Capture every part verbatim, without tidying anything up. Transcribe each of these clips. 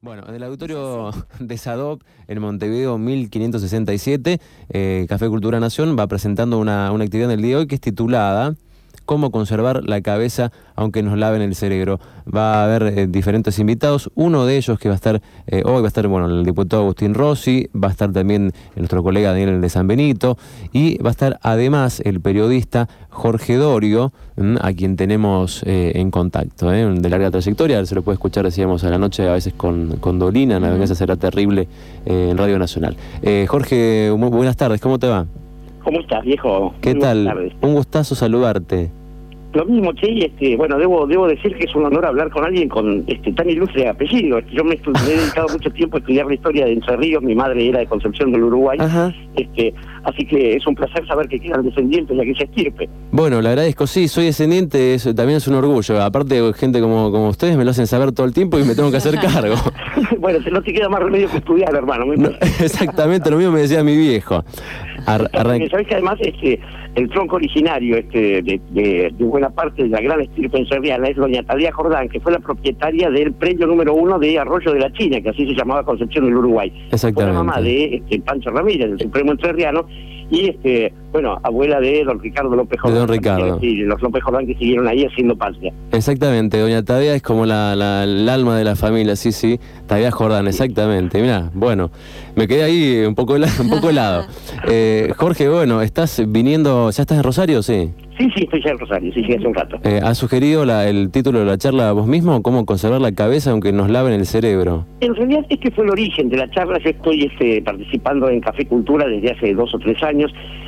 Bueno, en el auditorio de SADOP, en Montevideo mil quinientos sesenta y siete, eh, Café Cultura Nación va presentando una, una actividad en el día de hoy que es titulada ¿Cómo conservar la cabeza aunque nos laven el cerebro? Va a haber eh, diferentes invitados, uno de ellos que va a estar eh, hoy, va a estar bueno, el diputado Agustín Rossi, va a estar también nuestro colega Daniel de San Benito, y va a estar además el periodista Jorge Dorio, mmm, a quien tenemos eh, en contacto, eh, de larga trayectoria. Se lo puede escuchar, decíamos, a la noche, a veces con, con Dolina, una venganza será terrible, eh, en Radio Nacional. Eh, Jorge, muy buenas tardes, ¿cómo te va? ¿Cómo estás, viejo? ¿Qué tal? Un gustazo saludarte. Lo mismo, Che, y este, bueno, debo debo decir que es un honor hablar con alguien con este tan ilustre apellido. Yo me, me he dedicado mucho tiempo a estudiar la historia de Entre Ríos, mi madre era de Concepción del Uruguay. Ajá. este Así que es un placer saber que quedan descendientes de aquella estirpe. Bueno, le agradezco, sí, soy descendiente, eso también es un orgullo. Aparte, gente como, como ustedes me lo hacen saber todo el tiempo y me tengo que hacer cargo. Bueno, no te queda más remedio que estudiar, hermano. No, exactamente, lo mismo me decía mi viejo. Ar Sabes que además este, el tronco originario este, de, de, de buena parte de la gran estirpe encerriana es doña Tadea Jordán, que fue la propietaria del predio número uno de Arroyo de la China, que así se llamaba Concepción del Uruguay. Exactamente. Fue la mamá de este, Pancho Ramírez, del Supremo Entrerriano, y este bueno, abuela de don Ricardo López Jordán. De don Ricardo. Y los López Jordán que siguieron ahí haciendo patria. Exactamente, doña Tadea es como la, la, el alma de la familia, sí, sí, Tadea Jordán, exactamente. Mirá, bueno, me quedé ahí un poco, un poco helado. Eh, Jorge, bueno, ¿estás viniendo, ya estás en Rosario, sí? Sí, sí, estoy ya en Rosario, sí, sí, hace un rato. Eh, ¿Has sugerido la, el título de la charla vos mismo? ¿Cómo conservar la cabeza aunque nos laven el cerebro? En realidad este fue el origen de la charla. Yo estoy este, participando en Café Cultura desde hace dos o tres años.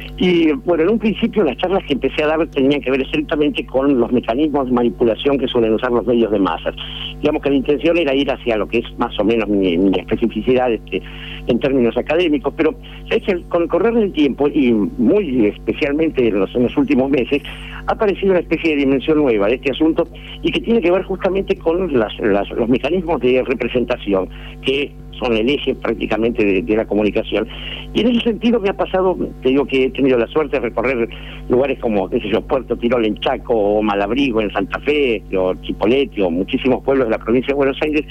Y bueno, en un principio las charlas que empecé a dar tenían que ver estrictamente con los mecanismos de manipulación que suelen usar los medios de masas. Digamos que la intención era ir hacia lo que es más o menos mi, mi especificidad este, en términos académicos, pero es que con el correr del tiempo, y muy especialmente en los, en los últimos meses, ha aparecido una especie de dimensión nueva de este asunto y que tiene que ver justamente con las, las, los mecanismos de representación que son el eje prácticamente de, de la comunicación. Y en ese sentido me ha pasado, te digo que he tenido la suerte de recorrer lugares como, qué sé yo, Puerto Tirol en Chaco, o Malabrigo en Santa Fe, o Chipolete, o muchísimos pueblos de la provincia de Buenos Aires,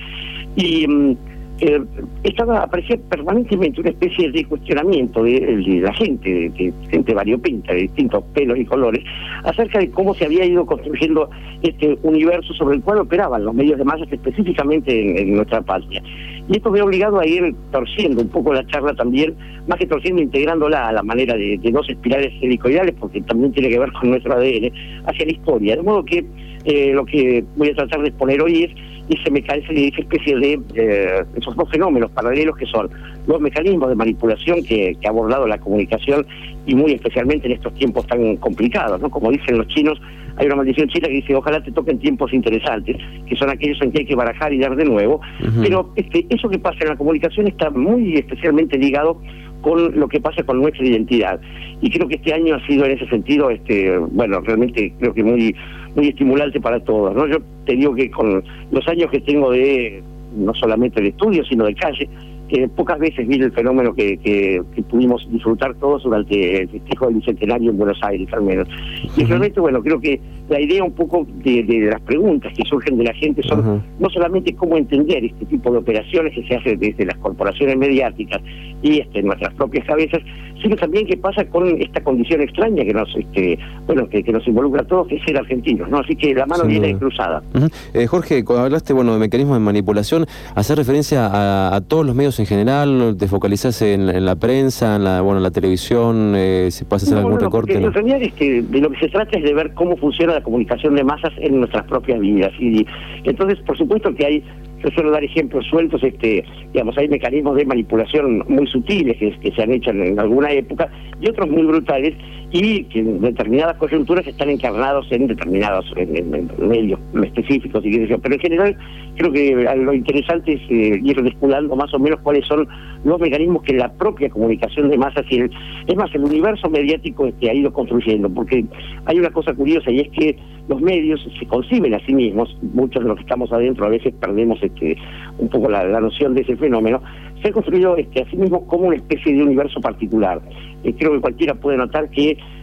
y mm, eh, estaba, aparecía permanentemente una especie de cuestionamiento de, de la gente, de, de gente variopinta, de distintos pelos y colores, acerca de cómo se había ido construyendo este universo sobre el cual operaban los medios de masas específicamente en, en nuestra patria. Y esto me ha obligado a ir torciendo un poco la charla también, más que torciendo, integrándola a la manera de, de dos espirales helicoidales, porque también tiene que ver con nuestro A D N, hacia la historia. De modo que eh, lo que voy a tratar de exponer hoy es ese mecanismo, esa especie de eh, esos dos fenómenos paralelos que son los mecanismos de manipulación que, que ha abordado la comunicación, y muy especialmente en estos tiempos tan complicados, ¿no? Como dicen los chinos, hay una maldición china que dice: ojalá te toquen tiempos interesantes, que son aquellos en que hay que barajar y dar de nuevo. Uh-huh. Pero este, eso que pasa en la comunicación está muy especialmente ligado con lo que pasa con nuestra identidad. Y creo que este año ha sido en ese sentido, este bueno, realmente creo que muy muy estimulante para todos, ¿no? Yo te digo que con los años que tengo de, no solamente de estudio, sino de calle, que pocas veces vi el fenómeno que, que, que pudimos disfrutar todos durante el festejo del Bicentenario en Buenos Aires, al menos. Y uh-huh. realmente, bueno, creo que la idea un poco de, de las preguntas que surgen de la gente son uh-huh. no solamente cómo entender este tipo de operaciones que se hacen desde las corporaciones mediáticas y este, en nuestras propias cabezas, sino también qué pasa con esta condición extraña que nos este, bueno que, que nos involucra a todos, que es ser argentinos, ¿no? Así que la mano sí, viene no. cruzada. Uh-huh. eh, Jorge, cuando hablaste bueno de mecanismos de manipulación, hacer referencia a, a todos los medios en general, te focalizás en, en la prensa, en la bueno en la televisión, eh, si puedes hacer no, algún no, recorte. ¿no? En realidad es que de lo que se trata es de ver cómo funciona la comunicación de masas en nuestras propias vidas, y entonces por supuesto que hay, yo suelo dar ejemplos sueltos, este digamos, hay mecanismos de manipulación muy sutiles que, que se han hecho en, en alguna época, y otros muy brutales, y que en determinadas coyunturas están encarnados en determinados en, en, en medios específicos, y qué sé yo. Pero en general creo que lo interesante es eh, ir descubierto más o menos cuáles son los mecanismos que la propia comunicación de masas y el, es más, el universo mediático este, ha ido construyendo, porque hay una cosa curiosa, y es que los medios se conciben a sí mismos, muchos de los que estamos adentro a veces perdemos este un poco la, la noción de ese fenómeno, se ha construido este, a sí mismo como una especie de universo particular. Eh, creo que cualquiera puede notar que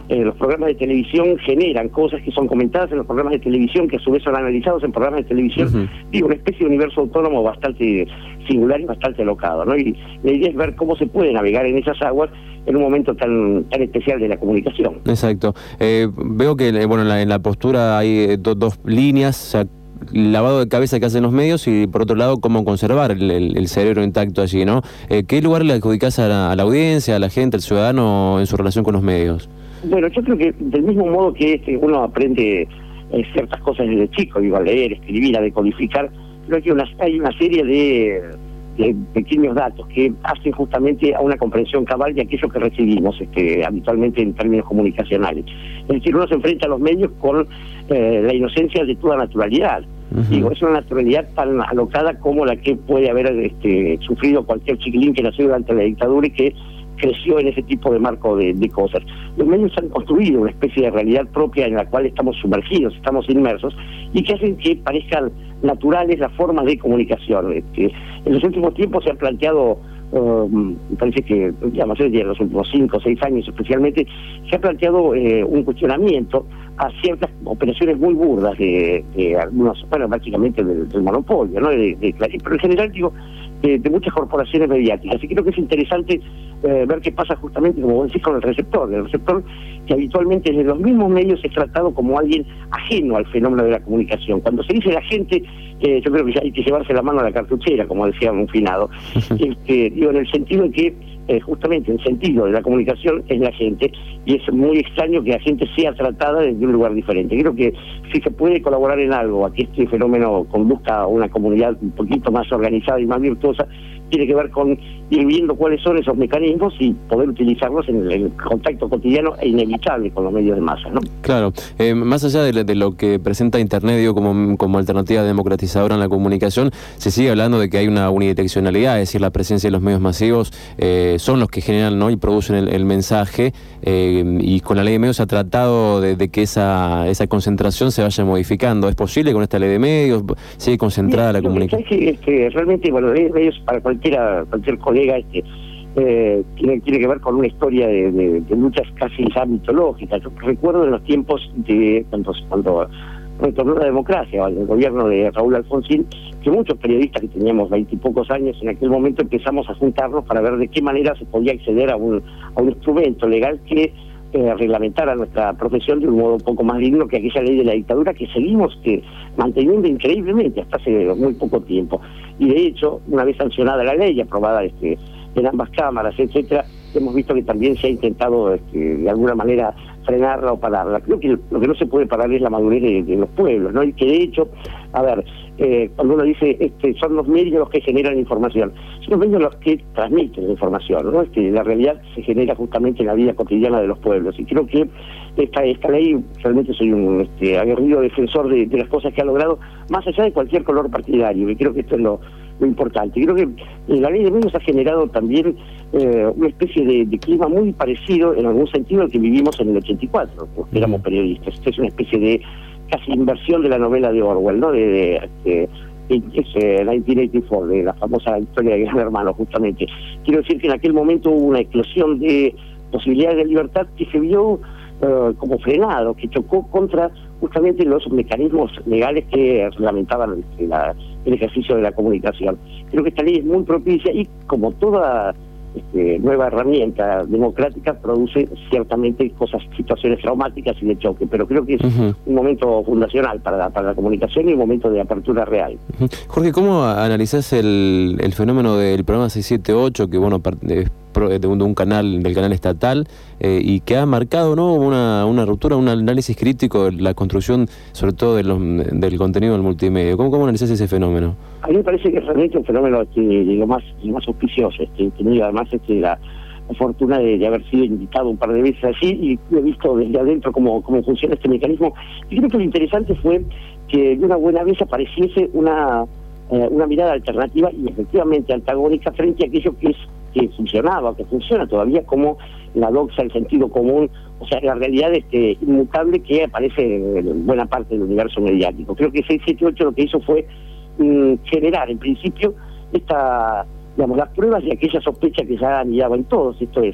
eh, los programas de televisión generan cosas que son comentadas en los programas de televisión, que a su vez son analizados en programas de televisión, uh-huh. digo, una especie de universo autónomo bastante singular y bastante alocado, ¿no? Y la idea es ver cómo se puede navegar en esas aguas en un momento tan tan especial de la comunicación. Exacto. Eh, veo que bueno, en la, en la postura hay do, dos líneas, o sea, lavado de cabeza que hacen los medios y por otro lado cómo conservar el, el, el cerebro intacto allí, ¿no? Eh, ¿Qué lugar le adjudicás a la, a la audiencia, a la gente, al ciudadano en su relación con los medios? Bueno, yo creo que del mismo modo que este, uno aprende eh, ciertas cosas desde chico, digo, a leer, escribir, a decodificar, creo que una, hay una serie de, de pequeños datos que hacen justamente a una comprensión cabal de aquello que recibimos este, habitualmente en términos comunicacionales. Es decir, uno se enfrenta a los medios con eh, la inocencia de toda naturalidad. Uh-huh. Digo, es una naturalidad tan alocada como la que puede haber este, sufrido cualquier chiquilín que nació durante la dictadura y que creció en ese tipo de marco de, de cosas. Los medios han construido una especie de realidad propia en la cual estamos sumergidos, estamos inmersos, y que hacen que parezcan naturales las formas de comunicación. Este, en los últimos tiempos se han planteado, uh, me parece que, digamos, en los últimos cinco o seis años especialmente, se ha planteado eh, un cuestionamiento a ciertas operaciones muy burdas de, de algunos, bueno, básicamente del, del monopolio, ¿no? De, de, pero en general, digo, de, de muchas corporaciones mediáticas. Y creo que es interesante eh, ver qué pasa justamente, como vos decís, con el receptor. El receptor que habitualmente desde los mismos medios es tratado como alguien ajeno al fenómeno de la comunicación. Cuando se dice la gente, eh, yo creo que ya hay que llevarse la mano a la cartuchera, como decía un finado. este, digo, en el sentido en que eh, justamente el sentido de la comunicación es la gente, y es muy extraño que la gente sea tratada desde un lugar diferente. Creo que si se puede colaborar en algo a que este fenómeno conduzca a una comunidad un poquito más organizada y más virtuosa, tiene que ver con ir viendo cuáles son esos mecanismos y poder utilizarlos en el, en el contacto cotidiano e inevitable con los medios de masa, ¿no? Claro, eh, más allá de, de lo que presenta Internet, digo, como, como alternativa democratizadora en la comunicación, se sigue hablando de que hay una unidireccionalidad, es decir, la presencia de los medios masivos eh, son los que generan, ¿no?, y producen el, el mensaje, eh, y con la ley de medios se ha tratado de, de que esa, esa concentración se vaya modificando. ¿Es posible con esta ley de medios? ¿Sigue concentrada sí, la comunicación? Que, este, realmente, bueno, la ley de medios para cualquiera, cualquier colega este, eh, tiene, tiene que ver con una historia de, de, de luchas casi ya mitológicas. Yo recuerdo en los tiempos de cuando, cuando retornó la democracia, el gobierno de Raúl Alfonsín, que muchos periodistas que teníamos veintipocos años en aquel momento empezamos a juntarnos para ver de qué manera se podía acceder a un, a un instrumento legal que eh, reglamentara nuestra profesión de un modo un poco más digno que aquella ley de la dictadura que seguimos que manteniendo increíblemente hasta hace muy poco tiempo. Y de hecho, una vez sancionada la ley, aprobada este, en ambas cámaras, etcétera, hemos visto que también se ha intentado este, de alguna manera frenarla o pararla. Creo que lo que no se puede parar es la madurez de, de los pueblos, ¿no? Y que de hecho, a ver, eh, cuando uno dice este, son los medios los que generan información, son los medios los que transmiten la información, ¿no? Este, la realidad se genera justamente en la vida cotidiana de los pueblos, y creo que esta, esta ley, realmente soy un este, aguerrido defensor de, de las cosas que ha logrado, más allá de cualquier color partidario, y creo que esto es lo, lo importante. Creo que eh, la ley de medios ha generado también eh, una especie de, de clima muy parecido en algún sentido al que vivimos en el ochenta y cuatro, porque éramos periodistas. Esto es una especie de casi inversión de la novela de Orwell, ¿no? De, de, de, de es, eh, mil novecientos ochenta y cuatro, de la famosa historia de Gran Hermano, justamente. Quiero decir que en aquel momento hubo una explosión de posibilidades de libertad que se vio uh, como frenado, que chocó contra justamente los mecanismos legales que reglamentaban el, la, el ejercicio de la comunicación. Creo que esta ley es muy propicia y, como toda este, nueva herramienta democrática, produce ciertamente cosas, situaciones traumáticas y de choque, pero creo que es uh-huh. un momento fundacional para la, para la comunicación y un momento de apertura real. Uh-huh. Jorge, ¿cómo analizás el, el fenómeno del programa seiscientos setenta y ocho, que bueno, es de un, de un canal, del canal estatal, eh, y que ha marcado, ¿no?, una, una ruptura, un análisis crítico de la construcción, sobre todo de los, del contenido del multimedia? ¿Cómo, cómo analizás ese fenómeno? A mí me parece que es realmente un fenómeno este, lo más lo más auspicioso. Este, he tenido además este, la, la fortuna de, de haber sido invitado un par de veces allí y he visto desde adentro cómo, cómo funciona este mecanismo. Y creo que lo interesante fue que de una buena vez apareciese una, eh, una mirada alternativa y efectivamente antagónica frente a aquello que es que funcionaba, que funciona todavía como la doxa, el sentido común, o sea, la realidad este, inmutable que aparece en buena parte del universo mediático. Creo que seiscientos setenta y ocho lo que hizo fue mm, generar, en principio, esta, digamos, las pruebas de aquella sospecha que ya anidaba en todos, esto es,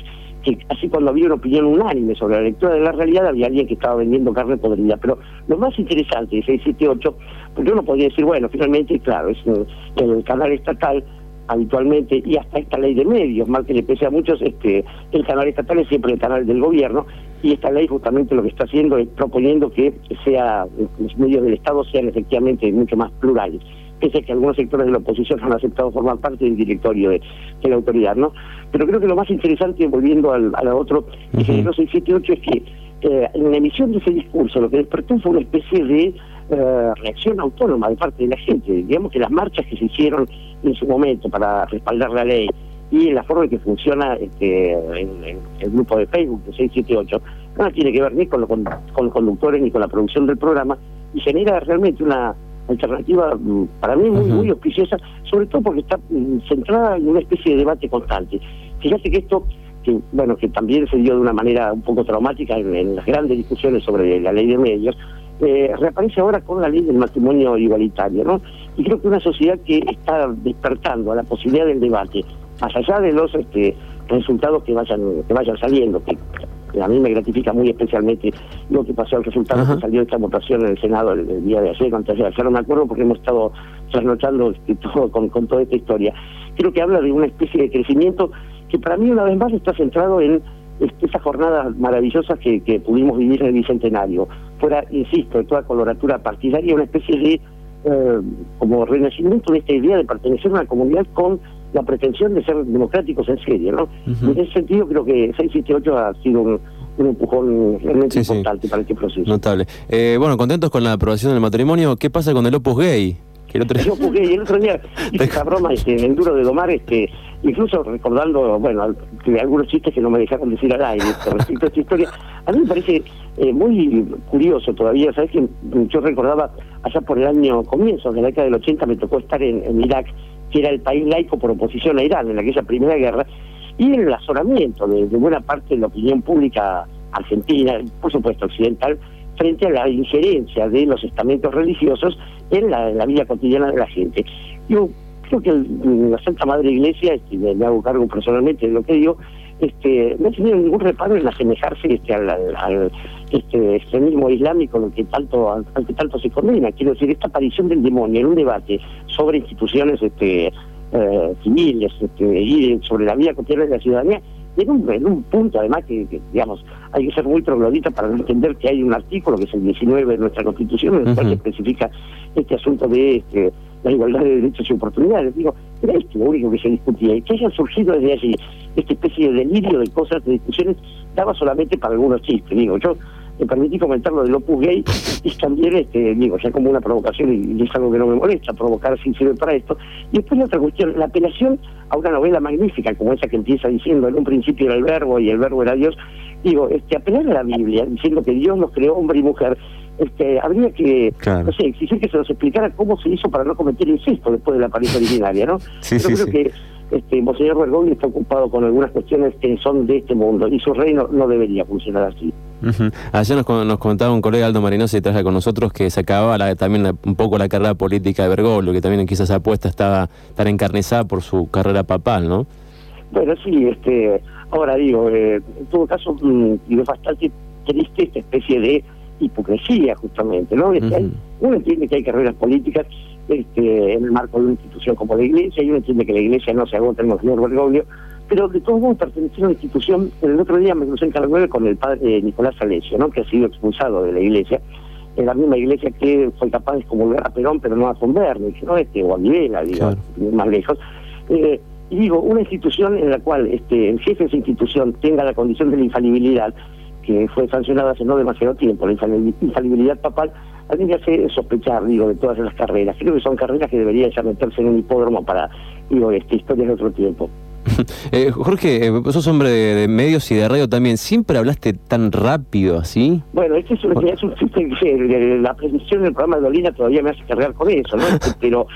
que así cuando había una opinión unánime sobre la lectura de la realidad, había alguien que estaba vendiendo carne podrida. Pero lo más interesante de seiscientos setenta y ocho, porque uno podría decir, bueno, finalmente, claro, es el, el canal estatal habitualmente, y hasta esta ley de medios, mal que le pese a muchos, este, el canal estatal es siempre el canal del gobierno, y esta ley justamente lo que está haciendo es proponiendo que sea los medios del Estado sean efectivamente mucho más plurales, pese a que algunos sectores de la oposición han aceptado formar parte del directorio de, de la autoridad, ¿no? Pero creo que lo más interesante, volviendo al, a la otro, que generó seiscientos setenta y ocho, es que eh, en la emisión de ese discurso lo que despertó fue una especie de Uh, reacción autónoma de parte de la gente. Digamos que las marchas que se hicieron en su momento para respaldar la ley y en la forma en que funciona este, en, en el grupo de Facebook de seiscientos setenta y ocho no tiene que ver ni con, lo, con, con los conductores ni con la producción del programa, y genera realmente una alternativa para mí muy, uh-huh. muy auspiciosa, sobre todo porque está um, centrada en una especie de debate constante. Fíjate que esto que bueno que también se dio de una manera un poco traumática en, en las grandes discusiones sobre la ley de medios, Eh, reaparece ahora con la ley del matrimonio igualitario, ¿no? Y creo que una sociedad que está despertando a la posibilidad del debate, más allá de los este, resultados que vayan que vayan saliendo, que, que a mí me gratifica muy especialmente lo que pasó, el resultado uh-huh. que salió de esta votación en el Senado el, el día de ayer, antes de ayer, no me acuerdo porque hemos estado trasnochando este, todo, con, con toda esta historia. Creo que habla de una especie de crecimiento que para mí una vez más está centrado en esas jornadas maravillosas que, que pudimos vivir en el Bicentenario. Fuera, insisto, de toda coloratura partidaria, una especie de eh, como renacimiento de esta idea de pertenecer a una comunidad con la pretensión de ser democráticos en serio, ¿no? Uh-huh. En ese sentido creo que seiscientos setenta y ocho ha sido un, un empujón realmente sí, importante sí. para este proceso. Notable. Eh, bueno, contentos con la aprobación del matrimonio. ¿Qué pasa con el Opus Gay? Que el otro... El Opus Gay, el otro día hice esa broma este, en el Duro de Domar, este, incluso recordando, bueno, algunos chistes que no me dejaron decir al aire respecto a esta historia. A mí me parece eh, muy curioso todavía, ¿sabes? Que yo recordaba allá por el año comienzo de la década del ochenta, me tocó estar en, en Irak, que era el país laico por oposición a Irán en aquella primera guerra, y en el azoramiento de, de buena parte de la opinión pública argentina, por supuesto occidental, frente a la injerencia de los estamentos religiosos en la, en la vida cotidiana de la gente. Yo creo que el, la Santa Madre Iglesia, este, me, me hago cargo personalmente de lo que digo, este, no he tenido ningún reparo en asemejarse este, al, al, al este, extremismo islámico al que tanto al, al que tanto se condena. Quiero decir, esta aparición del demonio en un debate sobre instituciones este, eh, civiles este, y sobre la vida cotidiana de la ciudadanía, en un, en un punto además que, que, digamos, hay que ser muy troglodita para no entender que hay un artículo, que es el diecinueve de nuestra Constitución, en el cual uh-huh. se especifica este asunto de este, la igualdad de derechos y oportunidades. Digo, era esto lo único que se discutía, y que hayan surgido desde allí esta especie de delirio de cosas, de discusiones, daba solamente para algunos chistes. Digo, yo me permití comentar lo del Opus Gay, y también, este, digo, ya como una provocación, y, y es algo que no me molesta, provocar si sirve para esto. Y después la otra cuestión, la apelación a una novela magnífica, como esa que empieza diciendo, en un principio era el verbo, y el verbo era Dios. Digo, este, apelar a la Biblia, diciendo que Dios nos creó hombre y mujer, este, habría que, claro. no sé, exigir que se nos explicara cómo se hizo para no cometer incesto después de la París originaria, ¿no? Sí, Pero sí, creo sí. que este, Monseñor Bergoglio está ocupado con algunas cuestiones que son de este mundo, y su reino no debería funcionar así. Uh-huh. Ayer nos, nos comentaba un colega, Aldo Marinosi, traje con nosotros, que se acababa la, también la, un poco la carrera política de Bergoglio, que también quizás apuesta estaba tan encarnizada por su carrera papal, ¿no? Bueno, sí, este, ahora digo, eh, en todo caso, mmm, digo, es bastante triste esta especie de hipocresía, justamente, ¿no? Este, uh-huh. hay, uno entiende que hay carreras políticas este, en el marco de una institución como la Iglesia, y uno entiende que la Iglesia no se agota en el señor Bergoglio, pero de todos modos pertenecer a una institución. El otro día me crucé en Caragüe con el padre Nicolás Alessio, ¿no? Que ha sido expulsado de la Iglesia, en la misma Iglesia que fue capaz de excomulgar a Perón, pero no a Converni, ¿no? Este, o a Videla, digo, claro. más lejos. Eh, y digo, una institución en la cual este, el jefe de esa institución tenga la condición de la infalibilidad, que fue sancionada hace no demasiado tiempo, la infalibilidad papal, a mí me hace sospechar, digo, de todas las carreras. Creo que son carreras que deberían ya meterse en un hipódromo para, digo, este, historias de otro tiempo. Eh, Jorge, eh, vos sos hombre de, de medios y de radio también. ¿Siempre hablaste tan rápido así? Bueno, este es, un, es un chiste que la predicción del programa de Dolina todavía me hace cargar con eso, ¿no? Pero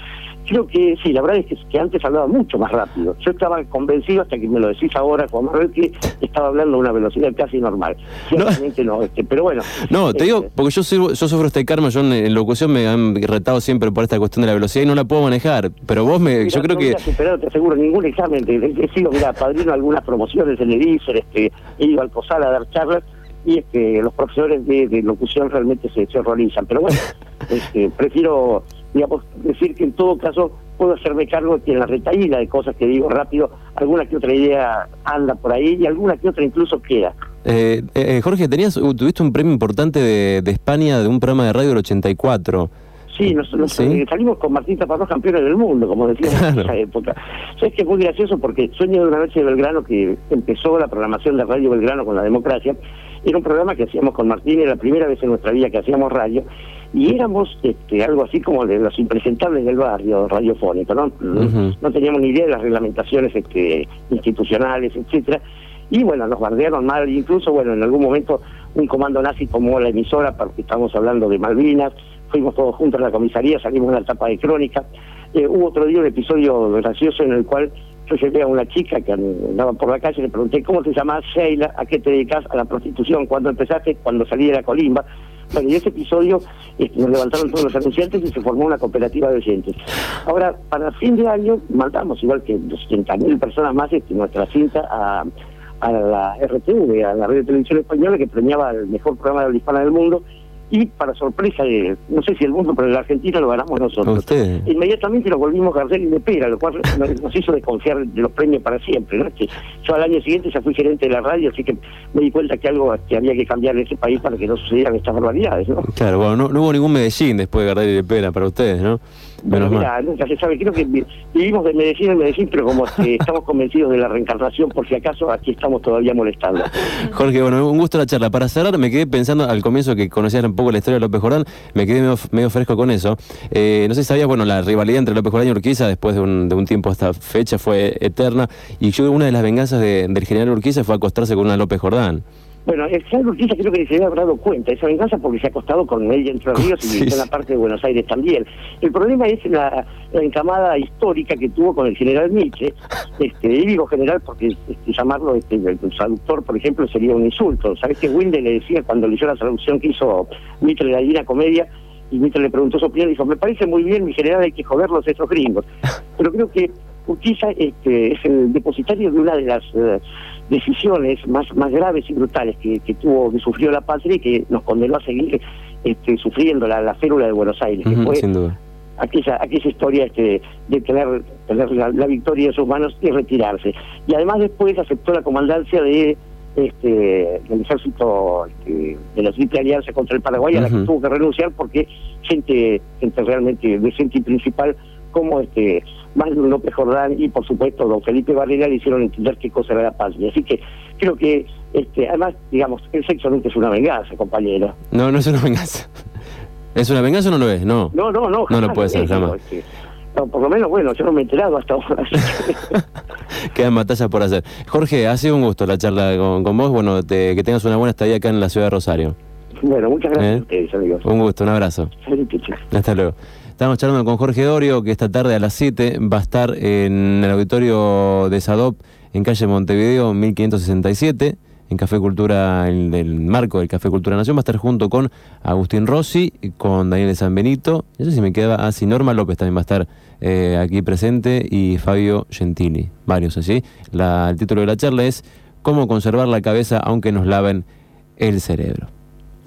Creo que sí, la verdad es que, que antes hablaba mucho más rápido. Yo estaba convencido, hasta que me lo decís ahora, Juan Manuel, que estaba hablando a una velocidad casi normal. Ciertamente no, no este, pero bueno. No, te este, digo, porque yo, sirvo, yo sufro este karma, yo en, en locución me han retado siempre por esta cuestión de la velocidad y no la puedo manejar, pero vos me, mirá, yo creo no que... No superado, te aseguro, ningún examen. He, he sido, mira, padrino de algunas promociones en el I S E R, este, he ido al COSAL a dar charlas, y es que los profesores de, de locución realmente se, se horrorizan. Pero bueno, este, prefiero, digamos, decir que en todo caso puedo hacerme cargo de que en la retaíla de cosas que digo rápido, alguna que otra idea anda por ahí y alguna que otra incluso queda. Eh, eh, Jorge, tenías, tuviste un premio importante de, de España de un programa de radio del ochenta y cuatro. Sí, nos, nos ¿Sí? Eh, salimos con Martín Taparrós campeones del mundo, como decíamos claro. en esa época. ¿Sabes que es muy gracioso? Porque Sueño de una noche de Belgrano, que empezó la programación de Radio Belgrano con la democracia, era un programa que hacíamos con Martín, era la primera vez en nuestra vida que hacíamos radio, y éramos este, algo así como de los impresentables del barrio radiofónico, ¿no? Uh-huh. No teníamos ni idea de las reglamentaciones este, institucionales, etcétera. Y bueno, nos bardearon mal, incluso bueno, en algún momento un comando nazi tomó la emisora, porque estábamos hablando de Malvinas, fuimos todos juntos a la comisaría, salimos en la etapa de crónica. Eh, hubo otro día un episodio gracioso en el cual yo llevé a una chica que andaba por la calle y le pregunté, ¿cómo te llamás, Sheila? ¿A qué te dedicas? A la prostitución. ¿Cuándo empezaste? Cuando salí de la colimba. Bueno, y ese episodio este, nos levantaron todos los anunciantes y se formó una cooperativa de oyentes. Ahora, para fin de año, mandamos, igual que doscientas mil personas más, este, nuestra cinta a, a la R T V, a la Radio Televisión Española, que premiaba el mejor programa de habla hispana del mundo. Y para sorpresa de, no sé si el mundo, pero en la Argentina lo ganamos nosotros. ¿Usted? Inmediatamente nos volvimos Gardel y de Pera, lo cual nos hizo desconfiar de los premios para siempre, ¿no? Que yo al año siguiente ya fui gerente de la radio, así que me di cuenta que algo que había que cambiar en ese país para que no sucedieran estas barbaridades, ¿no? Claro, bueno, no, no hubo ningún Medellín después de Gardel y de Pera para ustedes, ¿no? Bueno, mira, nunca se sabe, creo que vivimos de Medellín en Medellín, pero como que estamos convencidos de la reencarnación, por si acaso, aquí estamos todavía molestando. Jorge, bueno, un gusto la charla. Para cerrar, me quedé pensando al comienzo que conocías un poco la historia de López Jordán, me quedé medio, medio fresco con eso. Eh, no sé si sabías, bueno, la rivalidad entre López Jordán y Urquiza, después de un, de un tiempo hasta fecha, fue eterna, y yo una de las venganzas de, del general Urquiza fue acostarse con una López Jordán. Bueno, el general Urquiza creo que se había dado cuenta de esa venganza porque se ha acostado con ella Entre Ríos y sí, en la parte de Buenos Aires también. El problema es la, la encamada histórica que tuvo con el general Mitre, este, y digo general porque este, llamarlo este, el traductor, por ejemplo, sería un insulto. ¿Sabés que Wilde le decía cuando leyó la traducción que hizo Mitre de la Divina Comedia? Y Mitre le preguntó su opinión y dijo, me parece muy bien, mi general, hay que joderlos esos gringos. Pero creo que Urquiza este, es el depositario de una de las uh, decisiones más más graves y brutales que, que tuvo, que sufrió la patria y que nos condenó a seguir este, sufriendo la, la férula de Buenos Aires, que uh-huh, fue sin duda. aquella aquella historia este, de tener, tener la, la victoria en sus manos y retirarse. Y además después aceptó la comandancia de este del ejército este, de la Triple Alianza contra el Paraguay, uh-huh, a la que tuvo que renunciar porque gente gente realmente decente y principal como este Manuel López Jordán y por supuesto don Felipe Barrera le hicieron entender qué cosa era la patria. Así que creo que este además, digamos, el sexo nunca es una venganza, compañero. No, no es una venganza. ¿Es una venganza o no lo es? No. No, no, no. No lo puede ser, jamás. Este, no, por lo menos, bueno, yo no me he enterado hasta ahora. Quedan batallas por hacer. Jorge, ha sido un gusto la charla con, con vos. Bueno, te, que tengas una buena estadía acá en la ciudad de Rosario. Bueno, muchas gracias ¿Eh? a ustedes, amigos. Un gusto, un abrazo. Hasta luego. Estamos charlando con Jorge Dorio, que esta tarde a las siete va a estar en el auditorio de SADOP en calle Montevideo mil quinientos sesenta y siete, en Café Cultura, en el marco del Café Cultura Nación. Va a estar junto con Agustín Rossi, con Daniel de San Benito. No sé si me queda así, ah, Norma López también va a estar eh, aquí presente, y Fabio Gentili, varios así. La, el título de la charla es ¿Cómo conservar la cabeza aunque nos laven el cerebro?